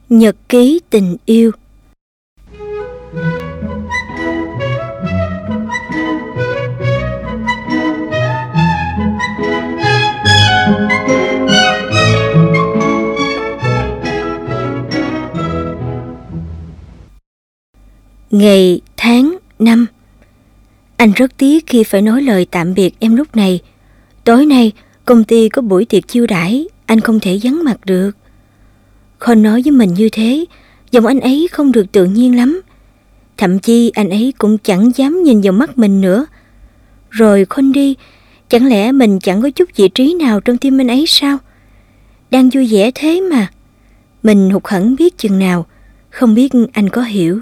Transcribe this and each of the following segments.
Nhật ký tình yêu. Ngày, tháng, năm. Anh rất tiếc khi phải nói lời tạm biệt em lúc này. Tối nay, công ty có buổi tiệc chiêu đãi, anh không thể vắng mặt được. Khôn nói với mình như thế, giọng anh ấy không được tự nhiên lắm. Thậm chí anh ấy cũng chẳng dám nhìn vào mắt mình nữa. Rồi Khôn đi, chẳng lẽ mình chẳng có chút vị trí nào trong tim anh ấy sao? Đang vui vẻ thế mà. Mình hụt hẫng biết chừng nào, không biết anh có hiểu.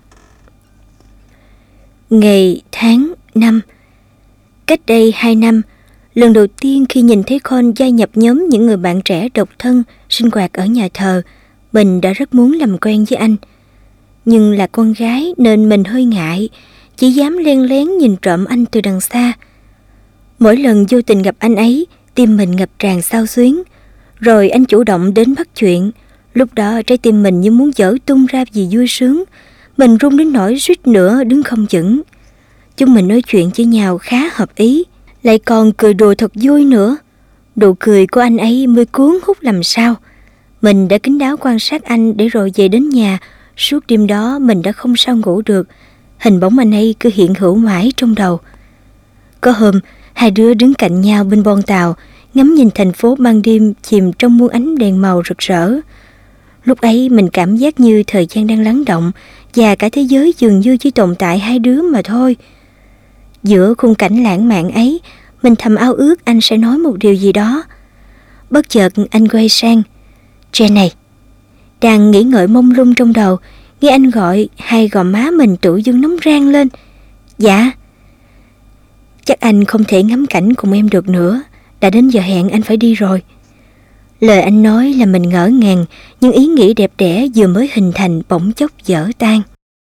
Ngày, tháng, năm. Cách đây 2 năm, lần đầu tiên khi nhìn thấy Khôn gia nhập nhóm những người bạn trẻ độc thân sinh hoạt ở nhà thờ, mình đã rất muốn làm quen với anh. Nhưng là con gái nên mình hơi ngại, chỉ dám len lén nhìn trộm anh từ đằng xa. Mỗi lần vô tình gặp anh ấy, tim mình ngập tràn xao xuyến. Rồi anh chủ động đến bắt chuyện. Lúc đó trái tim mình như muốn vỡ tung ra vì vui sướng. Mình run đến nỗi suýt nữa đứng không vững. Chúng mình nói chuyện với nhau khá hợp ý, lại còn cười đùa thật vui nữa. Nụ cười của anh ấy mới cuốn hút làm sao. Mình đã kín đáo quan sát anh để rồi về đến nhà. Suốt đêm đó mình đã không sao ngủ được. Hình bóng anh ấy cứ hiện hữu mãi trong đầu. Có hôm, hai đứa đứng cạnh nhau bên bon tàu, ngắm nhìn thành phố ban đêm chìm trong muôn ánh đèn màu rực rỡ. Lúc ấy mình cảm giác như thời gian đang lắng động, và cả thế giới dường như chỉ tồn tại hai đứa mà thôi. Giữa khung cảnh lãng mạn ấy, mình thầm ao ước anh sẽ nói một điều gì đó. Bất chợt anh quay sang. Jen này. Đang nghĩ ngợi mông lung trong đầu, nghe anh gọi, hai gò má mình tự dưng nóng rang lên. Dạ. Chắc anh không thể ngắm cảnh cùng em được nữa, đã đến giờ hẹn anh phải đi rồi. Lời anh nói là mình ngỡ ngàng, nhưng ý nghĩ đẹp đẽ vừa mới hình thành bỗng chốc vỡ tan.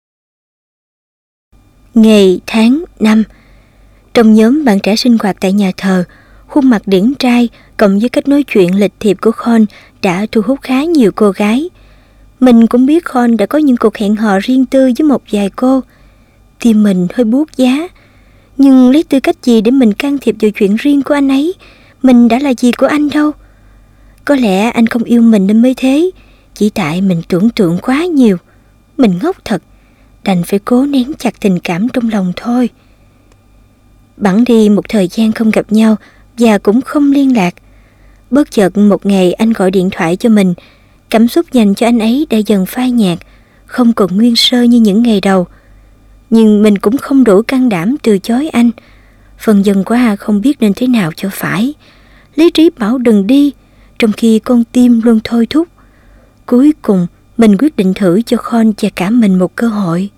Ngày, tháng, năm. Trong nhóm bạn trẻ sinh hoạt tại nhà thờ, khuôn mặt điển trai cộng với cách nói chuyện lịch thiệp của Khôn đã thu hút khá nhiều cô gái. Mình cũng biết Khôn đã có những cuộc hẹn hò riêng tư với một vài cô. Tim mình hơi buốt giá, nhưng lấy tư cách gì để mình can thiệp vào chuyện riêng của anh ấy? Mình đã là gì của anh đâu. Có lẽ anh không yêu mình nên mới thế, chỉ tại mình tưởng tượng quá nhiều. Mình ngốc thật, đành phải cố nén chặt tình cảm trong lòng thôi. Bẵng đi một thời gian không gặp nhau và cũng không liên lạc. Bất chợt một ngày anh gọi điện thoại cho mình. Cảm xúc dành cho anh ấy đã dần phai nhạt, không còn nguyên sơ như những ngày đầu. Nhưng mình cũng không đủ can đảm từ chối anh. Phần dần qua không biết nên thế nào cho phải. Lý trí bảo đừng đi, trong khi con tim luôn thôi thúc. Cuối cùng mình quyết định thử cho Khôn và cả mình một cơ hội.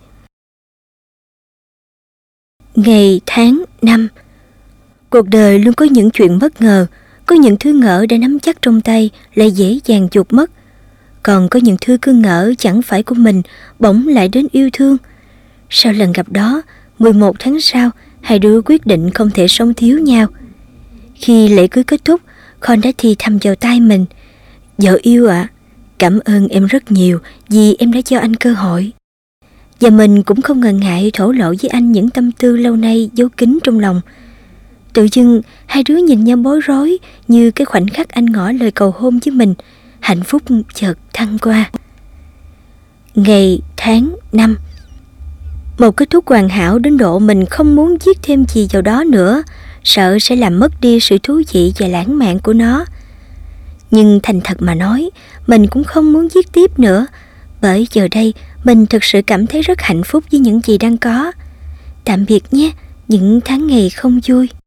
Ngày, tháng, năm. Cuộc đời luôn có những chuyện bất ngờ. Có những thứ ngỡ đã nắm chắc trong tay lại dễ dàng chuột mất. Còn có những thứ cứ ngỡ chẳng phải của mình bỗng lại đến yêu thương. Sau lần gặp đó, 11 tháng sau, hai đứa quyết định không thể sống thiếu nhau. Khi lễ cưới kết thúc, Khôn đã thì thầm vào tai mình. Vợ yêu ạ, cảm ơn em rất nhiều vì em đã cho anh cơ hội. Và mình cũng không ngần ngại thổ lộ với anh những tâm tư lâu nay giấu kín trong lòng. Tự dưng hai đứa nhìn nhau bối rối, như cái khoảnh khắc anh ngỏ lời cầu hôn với mình. Hạnh phúc chợt thăng qua. Ngày, tháng, năm. Một kết thúc hoàn hảo đến độ mình không muốn viết thêm gì vào đó nữa, sợ sẽ làm mất đi sự thú vị và lãng mạn của nó. Nhưng thành thật mà nói, mình cũng không muốn viết tiếp nữa, bởi giờ đây mình thực sự cảm thấy rất hạnh phúc với những gì đang có. Tạm biệt nhé, những tháng ngày không vui.